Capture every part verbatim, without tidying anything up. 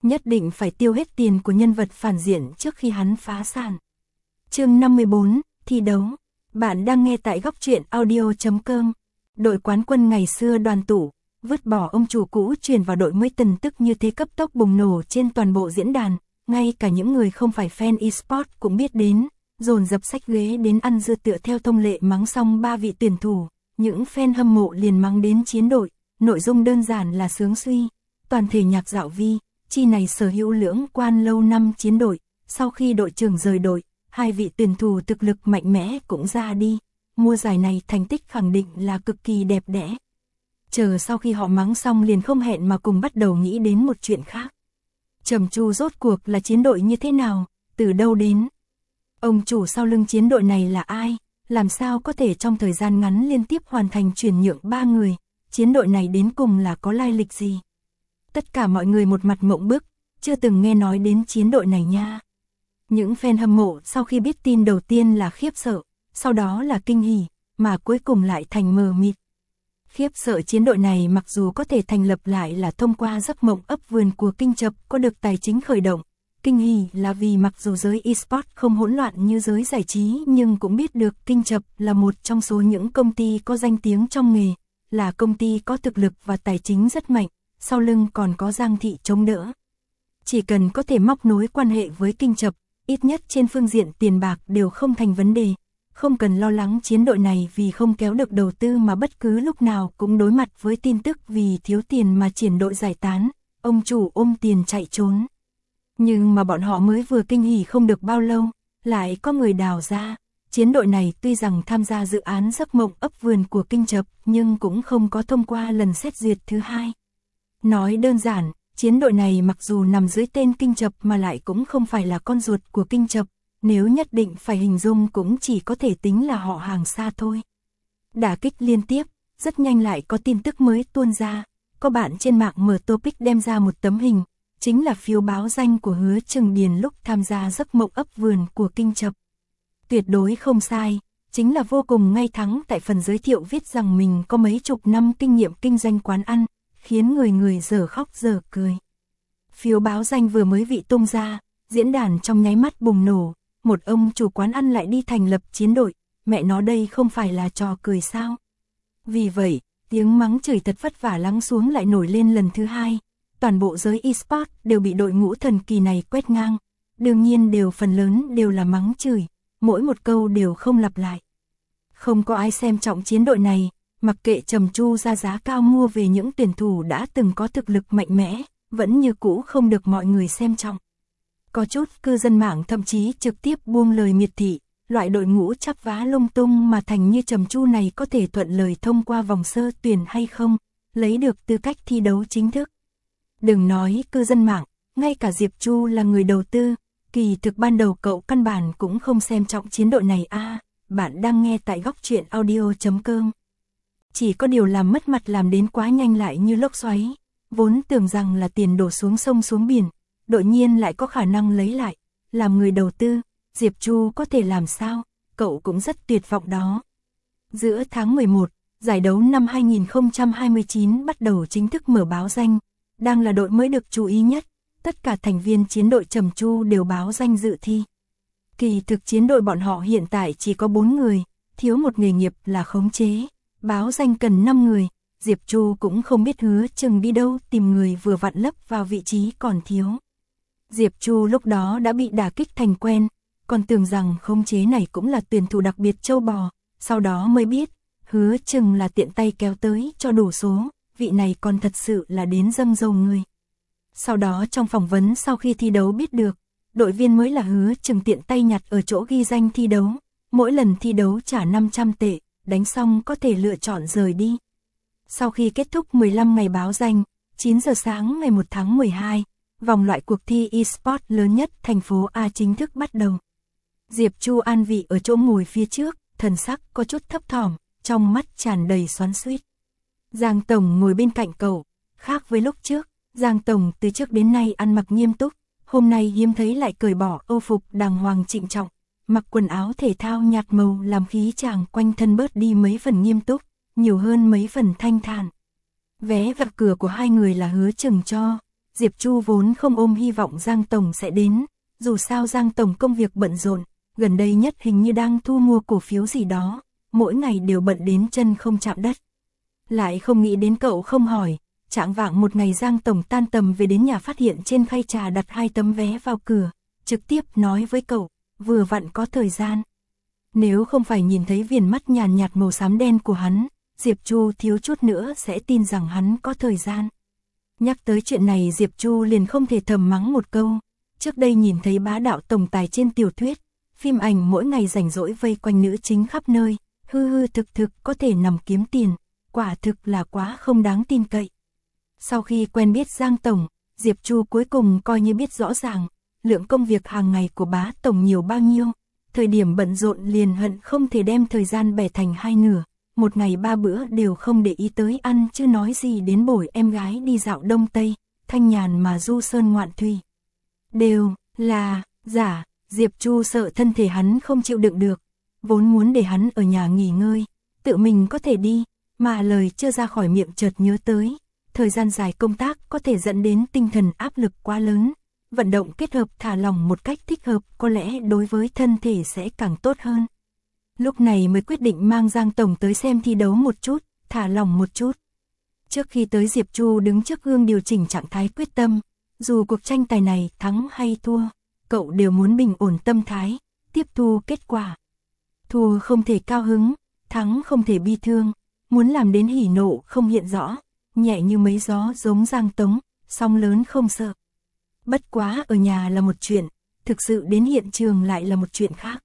nhất định phải tiêu hết tiền của nhân vật phản diện trước khi hắn phá sản. Chương năm mươi bốn, thi đấu. Bạn đang nghe tại góc truyện audio chấm com. Đội quán quân ngày xưa Đoàn Tủ, vứt bỏ ông chủ cũ chuyển vào đội mới tin tức như thế cấp tốc bùng nổ trên toàn bộ diễn đàn, ngay cả những người không phải fan eSport cũng biết đến, dồn dập xách ghế đến ăn dưa tựa theo thông lệ mắng xong ba vị tuyển thủ, những fan hâm mộ liền mắng đến chiến đội, nội dung đơn giản là sướng suy, toàn thể nhạc dạo vi, chi này sở hữu lưỡng quan lâu năm chiến đội, sau khi đội trưởng rời đội, hai vị tuyển thủ thực lực mạnh mẽ cũng ra đi, mùa giải này thành tích khẳng định là cực kỳ đẹp đẽ. Chờ sau khi họ mắng xong liền không hẹn mà cùng bắt đầu nghĩ đến một chuyện khác. Trầm Chu rốt cuộc là chiến đội như thế nào, từ đâu đến? Ông chủ sau lưng chiến đội này là ai? Làm sao có thể trong thời gian ngắn liên tiếp hoàn thành chuyển nhượng ba người? Chiến đội này đến cùng là có lai lịch gì? Tất cả mọi người một mặt mộng bức, chưa từng nghe nói đến chiến đội này nha. Những fan hâm mộ sau khi biết tin đầu tiên là khiếp sợ, sau đó là kinh hỉ, mà cuối cùng lại thành mờ mịt. Khiếp sợ chiến đội này mặc dù có thể thành lập lại là thông qua giấc mộng ấp vườn của Kinh Chập có được tài chính khởi động. Kinh hỉ là vì mặc dù giới eSport không hỗn loạn như giới giải trí nhưng cũng biết được Kinh Chập là một trong số những công ty có danh tiếng trong nghề, là công ty có thực lực và tài chính rất mạnh, sau lưng còn có Giang Thị chống đỡ. Chỉ cần có thể móc nối quan hệ với Kinh Chập, ít nhất trên phương diện tiền bạc đều không thành vấn đề. Không cần lo lắng chiến đội này vì không kéo được đầu tư mà bất cứ lúc nào cũng đối mặt với tin tức vì thiếu tiền mà triển đội giải tán, ông chủ ôm tiền chạy trốn. Nhưng mà bọn họ mới vừa kinh hỉ không được bao lâu, lại có người đào ra, chiến đội này tuy rằng tham gia dự án giấc mộng ấp vườn của Kinh Chập nhưng cũng không có thông qua lần xét duyệt thứ hai. Nói đơn giản, chiến đội này mặc dù nằm dưới tên Kinh Chập mà lại cũng không phải là con ruột của Kinh Chập. Nếu nhất định phải hình dung cũng chỉ có thể tính là họ hàng xa thôi. Đả kích liên tiếp, rất nhanh lại có tin tức mới tuôn ra. Có bạn trên mạng mở topic đem ra một tấm hình, chính là phiếu báo danh của Hứa Trừng Điền lúc tham gia giấc mộng ấp vườn của Kinh Chập. Tuyệt đối không sai, chính là vô cùng ngay thẳng tại phần giới thiệu viết rằng mình có mấy chục năm kinh nghiệm kinh doanh quán ăn, khiến người người dở khóc dở cười. Phiếu báo danh vừa mới bị tung ra, diễn đàn trong nháy mắt bùng nổ. Một ông chủ quán ăn lại đi thành lập chiến đội, mẹ nó đây không phải là trò cười sao? Vì vậy, tiếng mắng chửi thật vất vả lắng xuống lại nổi lên lần thứ hai. Toàn bộ giới eSport đều bị đội ngũ thần kỳ này quét ngang. Đương nhiên đều phần lớn đều là mắng chửi, mỗi một câu đều không lặp lại. Không có ai xem trọng chiến đội này, mặc kệ Trầm Chu ra giá cao mua về những tuyển thủ đã từng có thực lực mạnh mẽ, vẫn như cũ không được mọi người xem trọng. Có chút cư dân mạng thậm chí trực tiếp buông lời miệt thị, loại đội ngũ chắp vá lung tung mà thành như Trầm Chu này có thể thuận lời thông qua vòng sơ tuyển hay không, lấy được tư cách thi đấu chính thức. Đừng nói cư dân mạng, ngay cả Diệp Chu là người đầu tư, kỳ thực ban đầu cậu căn bản cũng không xem trọng chiến đội này a. À, bạn đang nghe tại góc truyện audio chấm com. Chỉ có điều làm mất mặt làm đến quá nhanh lại như lốc xoáy, vốn tưởng rằng là tiền đổ xuống sông xuống biển. Đột nhiên lại có khả năng lấy lại, làm người đầu tư, Diệp Chu có thể làm sao, cậu cũng rất tuyệt vọng đó. Giữa tháng mười một, giải đấu năm hai nghìn không trăm hai mươi chín bắt đầu chính thức mở báo danh, đang là đội mới được chú ý nhất, tất cả thành viên chiến đội Trầm Chu đều báo danh dự thi. Kỳ thực chiến đội bọn họ hiện tại chỉ có bốn người, thiếu một nghề nghiệp là khống chế, báo danh cần năm người, Diệp Chu cũng không biết Hứa Trừng đi đâu tìm người vừa vặn lấp vào vị trí còn thiếu. Diệp Chu lúc đó đã bị đả kích thành quen, còn tưởng rằng khống chế này cũng là tuyển thủ đặc biệt châu bò, sau đó mới biết, Hứa Trừng là tiện tay kéo tới cho đủ số, vị này còn thật sự là đến dâng dầu người. Sau đó trong phỏng vấn sau khi thi đấu biết được, đội viên mới là Hứa Trừng tiện tay nhặt ở chỗ ghi danh thi đấu, mỗi lần thi đấu trả năm trăm tệ, đánh xong có thể lựa chọn rời đi. Sau khi kết thúc mười lăm ngày báo danh, chín giờ sáng ngày một tháng mười hai, vòng loại cuộc thi eSport lớn nhất thành phố A chính thức bắt đầu. Diệp Chu an vị ở chỗ ngồi phía trước, thần sắc có chút thấp thỏm, trong mắt tràn đầy xoắn xuýt. Giang Tổng ngồi bên cạnh cậu, khác với lúc trước, Giang Tổng từ trước đến nay ăn mặc nghiêm túc, hôm nay hiếm thấy lại cởi bỏ âu phục đàng hoàng trịnh trọng, mặc quần áo thể thao nhạt màu làm khí chàng quanh thân bớt đi mấy phần nghiêm túc, nhiều hơn mấy phần thanh thản. Vé vào cửa của hai người là Hứa Trừng cho. Diệp Chu vốn không ôm hy vọng Giang Tổng sẽ đến, dù sao Giang Tổng công việc bận rộn, gần đây nhất hình như đang thu mua cổ phiếu gì đó, mỗi ngày đều bận đến chân không chạm đất. Lại không nghĩ đến cậu không hỏi, chạng vạng một ngày Giang Tổng tan tầm về đến nhà phát hiện trên khay trà đặt hai tấm vé vào cửa, trực tiếp nói với cậu, vừa vặn có thời gian. Nếu không phải nhìn thấy viền mắt nhàn nhạt màu xám đen của hắn, Diệp Chu thiếu chút nữa sẽ tin rằng hắn có thời gian. Nhắc tới chuyện này Diệp Chu liền không thể thầm mắng một câu, trước đây nhìn thấy bá đạo tổng tài trên tiểu thuyết, phim ảnh mỗi ngày rảnh rỗi vây quanh nữ chính khắp nơi, hư hư thực thực có thể nằm kiếm tiền, quả thực là quá không đáng tin cậy. Sau khi quen biết Giang Tổng, Diệp Chu cuối cùng coi như biết rõ ràng, lượng công việc hàng ngày của bá Tổng nhiều bao nhiêu, thời điểm bận rộn liền hận không thể đem thời gian bẻ thành hai nửa, một ngày ba bữa đều không để ý tới ăn chứ nói gì đến bổi em gái đi dạo Đông Tây, thanh nhàn mà du sơn ngoạn thủy. Đều là giả, Diệp Chu sợ thân thể hắn không chịu đựng được, vốn muốn để hắn ở nhà nghỉ ngơi, tự mình có thể đi, mà lời chưa ra khỏi miệng chợt nhớ tới, thời gian dài công tác có thể dẫn đến tinh thần áp lực quá lớn, vận động kết hợp thả lỏng một cách thích hợp có lẽ đối với thân thể sẽ càng tốt hơn. Lúc này mới quyết định mang Giang Tổng tới xem thi đấu một chút, thả lỏng một chút. Trước khi tới Diệp Chu đứng trước gương điều chỉnh trạng thái quyết tâm, dù cuộc tranh tài này thắng hay thua, cậu đều muốn bình ổn tâm thái, tiếp thu kết quả. Thua không thể cao hứng, thắng không thể bi thương, muốn làm đến hỉ nộ không hiện rõ, nhẹ như mấy gió giống Giang Tống, sóng lớn không sợ. Bất quá ở nhà là một chuyện, thực sự đến hiện trường lại là một chuyện khác.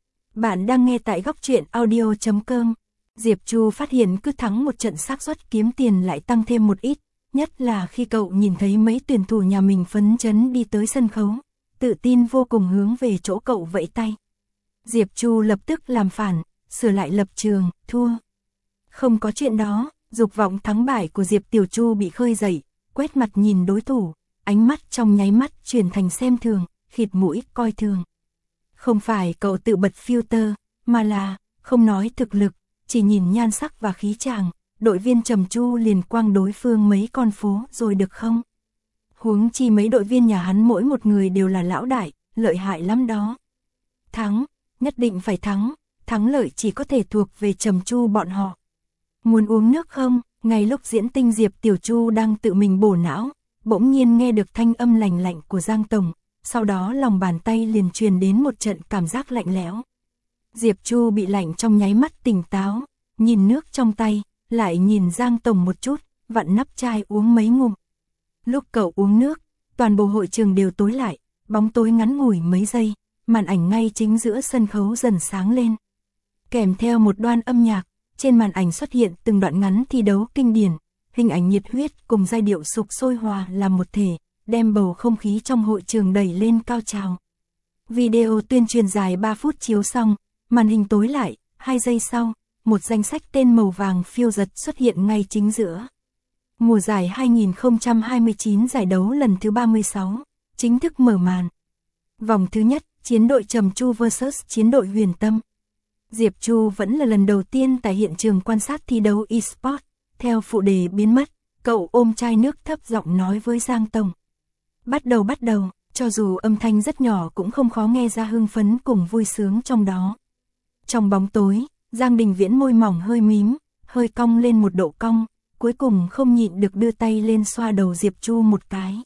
Bạn đang nghe tại góc truyện audio chấm com. Diệp Chu phát hiện cứ thắng một trận xác suất kiếm tiền lại tăng thêm một ít, nhất là khi cậu nhìn thấy mấy tuyển thủ nhà mình phấn chấn đi tới sân khấu, tự tin vô cùng hướng về chỗ cậu vẫy tay. Diệp Chu lập tức làm phản, sửa lại lập trường, thua. Không có chuyện đó, dục vọng thắng bại của Diệp Tiểu Chu bị khơi dậy, quét mặt nhìn đối thủ, ánh mắt trong nháy mắt chuyển thành xem thường, khịt mũi coi thường. Không phải cậu tự bật filter, mà là, không nói thực lực, chỉ nhìn nhan sắc và khí chàng, đội viên Trầm Chu liền quăng đối phương mấy con phố rồi được không? Huống chi mấy đội viên nhà hắn mỗi một người đều là lão đại, lợi hại lắm đó. Thắng, nhất định phải thắng, thắng lợi chỉ có thể thuộc về Trầm Chu bọn họ. Muốn uống nước không? Ngay lúc diễn tinh Diệp Tiểu Chu đang tự mình bổ não, bỗng nhiên nghe được thanh âm lành lạnh của Giang Tổng, sau đó lòng bàn tay liền truyền đến một trận cảm giác lạnh lẽo. Diệp Chu bị lạnh trong nháy mắt tỉnh táo, nhìn nước trong tay, lại nhìn Giang Tổng một chút, vặn nắp chai uống mấy ngụm. Lúc cậu uống nước, toàn bộ hội trường đều tối lại, bóng tối ngắn ngủi mấy giây, màn ảnh ngay chính giữa sân khấu dần sáng lên. Kèm theo một đoạn âm nhạc, trên màn ảnh xuất hiện từng đoạn ngắn thi đấu kinh điển, hình ảnh nhiệt huyết cùng giai điệu sục sôi hòa làm một thể, đem bầu không khí trong hội trường đẩy lên cao trào. Video tuyên truyền dài ba phút chiếu xong, màn hình tối lại, hai giây sau, một danh sách tên màu vàng phiêu giật xuất hiện ngay chính giữa. Mùa giải hai nghìn không trăm hai mươi chín giải đấu lần thứ ba mươi sáu, chính thức mở màn. Vòng thứ nhất, chiến đội Trầm Chu versus chiến đội Huyền Tâm. Diệp Chu vẫn là lần đầu tiên tại hiện trường quan sát thi đấu eSport, theo phụ đề biến mất, cậu ôm chai nước thấp giọng nói với Giang Tổng. Bắt đầu bắt đầu, cho dù âm thanh rất nhỏ cũng không khó nghe ra hưng phấn cùng vui sướng trong đó. Trong bóng tối, Giang Đình Viễn môi mỏng hơi mím, hơi cong lên một độ cong, cuối cùng không nhịn được đưa tay lên xoa đầu Diệp Chu một cái.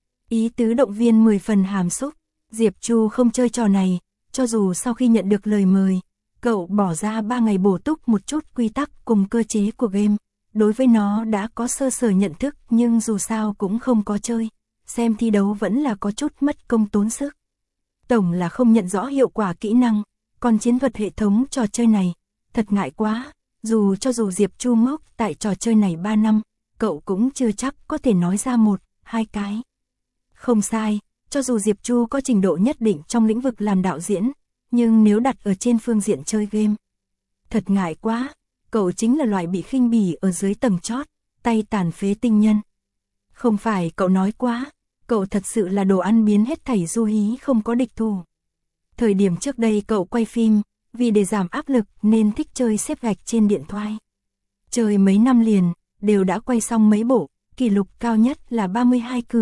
Ý tứ động viên mười phần hàm xúc, Diệp Chu không chơi trò này, cho dù sau khi nhận được lời mời, cậu bỏ ra ba ngày bổ túc một chút quy tắc cùng cơ chế của game, đối với nó đã có sơ sờ nhận thức nhưng dù sao cũng không có chơi, xem thi đấu vẫn là có chút mất công tốn sức. Tổng là không nhận rõ hiệu quả kỹ năng, còn chiến thuật hệ thống trò chơi này, thật ngại quá, dù cho dù Diệp Chu ngốc tại trò chơi này ba năm, cậu cũng chưa chắc có thể nói ra một, hai cái. Không sai, cho dù Diệp Chu có trình độ nhất định trong lĩnh vực làm đạo diễn, nhưng nếu đặt ở trên phương diện chơi game, thật ngại quá, cậu chính là loại bị khinh bỉ ở dưới tầng chót, tay tàn phế tinh nhân. Không phải cậu nói quá, cậu thật sự là đồ ăn biến hết thảy du hí không có địch thủ. Thời điểm trước đây cậu quay phim, vì để giảm áp lực nên thích chơi xếp gạch trên điện thoại. Chơi mấy năm liền, đều đã quay xong mấy bộ, kỷ lục cao nhất là ba mươi hai cửa,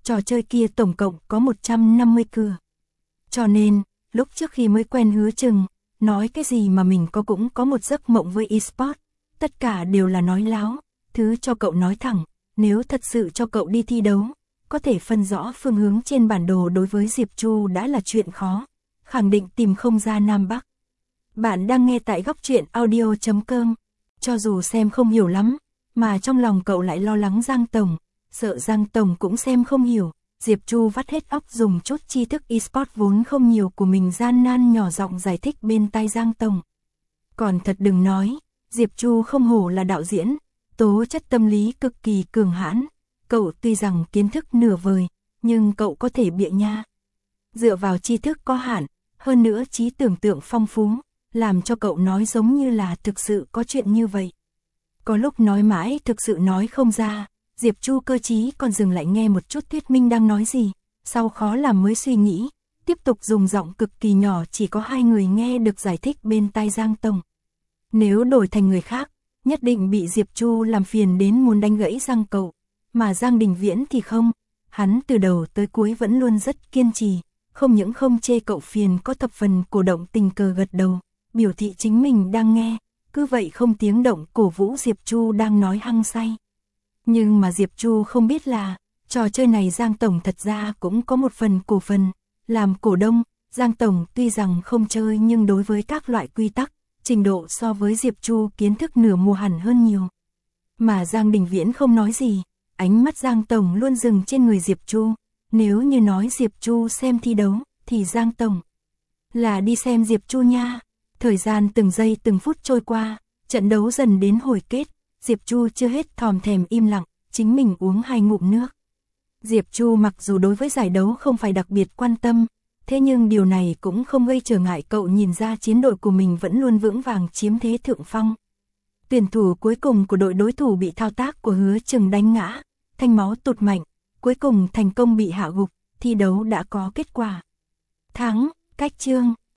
trò chơi kia tổng cộng có một trăm năm mươi cửa. Cho nên, lúc trước khi mới quen Hứa Chừng, nói cái gì mà mình có cũng có một giấc mộng với eSport, tất cả đều là nói láo, thứ cho cậu nói thẳng, nếu thật sự cho cậu đi thi đấu, có thể phân rõ phương hướng trên bản đồ đối với Diệp Chu đã là chuyện khó, khẳng định tìm không ra Nam Bắc. Bạn đang nghe tại góc truyện audio chấm com, cho dù xem không hiểu lắm, mà trong lòng cậu lại lo lắng Giang Tổng, sợ Giang Tổng cũng xem không hiểu, Diệp Chu vắt hết óc dùng chút tri thức eSport vốn không nhiều của mình gian nan nhỏ giọng giải thích bên tai Giang Tổng. Còn thật đừng nói, Diệp Chu không hổ là đạo diễn, tố chất tâm lý cực kỳ cường hãn, cậu tuy rằng kiến thức nửa vời, nhưng cậu có thể bịa nha. Dựa vào tri thức có hạn, hơn nữa trí tưởng tượng phong phú, làm cho cậu nói giống như là thực sự có chuyện như vậy. Có lúc nói mãi thực sự nói không ra, Diệp Chu cơ trí còn dừng lại nghe một chút thuyết minh đang nói gì, sau khó làm mới suy nghĩ, tiếp tục dùng giọng cực kỳ nhỏ chỉ có hai người nghe được giải thích bên tai Giang Tổng. Nếu đổi thành người khác, nhất định bị Diệp Chu làm phiền đến muốn đánh gãy răng cậu, mà Giang Đình Viễn thì không, hắn từ đầu tới cuối vẫn luôn rất kiên trì, không những không chê cậu phiền có thập phần cổ động tình cờ gật đầu, biểu thị chính mình đang nghe, cứ vậy không tiếng động cổ vũ Diệp Chu đang nói hăng say. Nhưng mà Diệp Chu không biết là, trò chơi này Giang Tổng thật ra cũng có một phần cổ phần, làm cổ đông, Giang Tổng tuy rằng không chơi nhưng đối với các loại quy tắc, trình độ so với Diệp Chu kiến thức nửa mùa hẳn hơn nhiều. Mà Giang Đình Viễn không nói gì, ánh mắt Giang Tổng luôn dừng trên người Diệp Chu, nếu như nói Diệp Chu xem thi đấu, thì Giang Tổng là đi xem Diệp Chu nha. Thời gian từng giây từng phút trôi qua, trận đấu dần đến hồi kết, Diệp Chu chưa hết thòm thèm im lặng, chính mình uống hai ngụm nước. Diệp Chu mặc dù đối với giải đấu không phải đặc biệt quan tâm, thế nhưng điều này cũng không gây trở ngại cậu nhìn ra chiến đội của mình vẫn luôn vững vàng chiếm thế thượng phong. Tuyển thủ cuối cùng của đội đối thủ bị thao tác của Hứa Chừng đánh ngã, thanh máu tụt mạnh, cuối cùng thành công bị hạ gục, thi đấu đã có kết quả. Thắng, cách chương.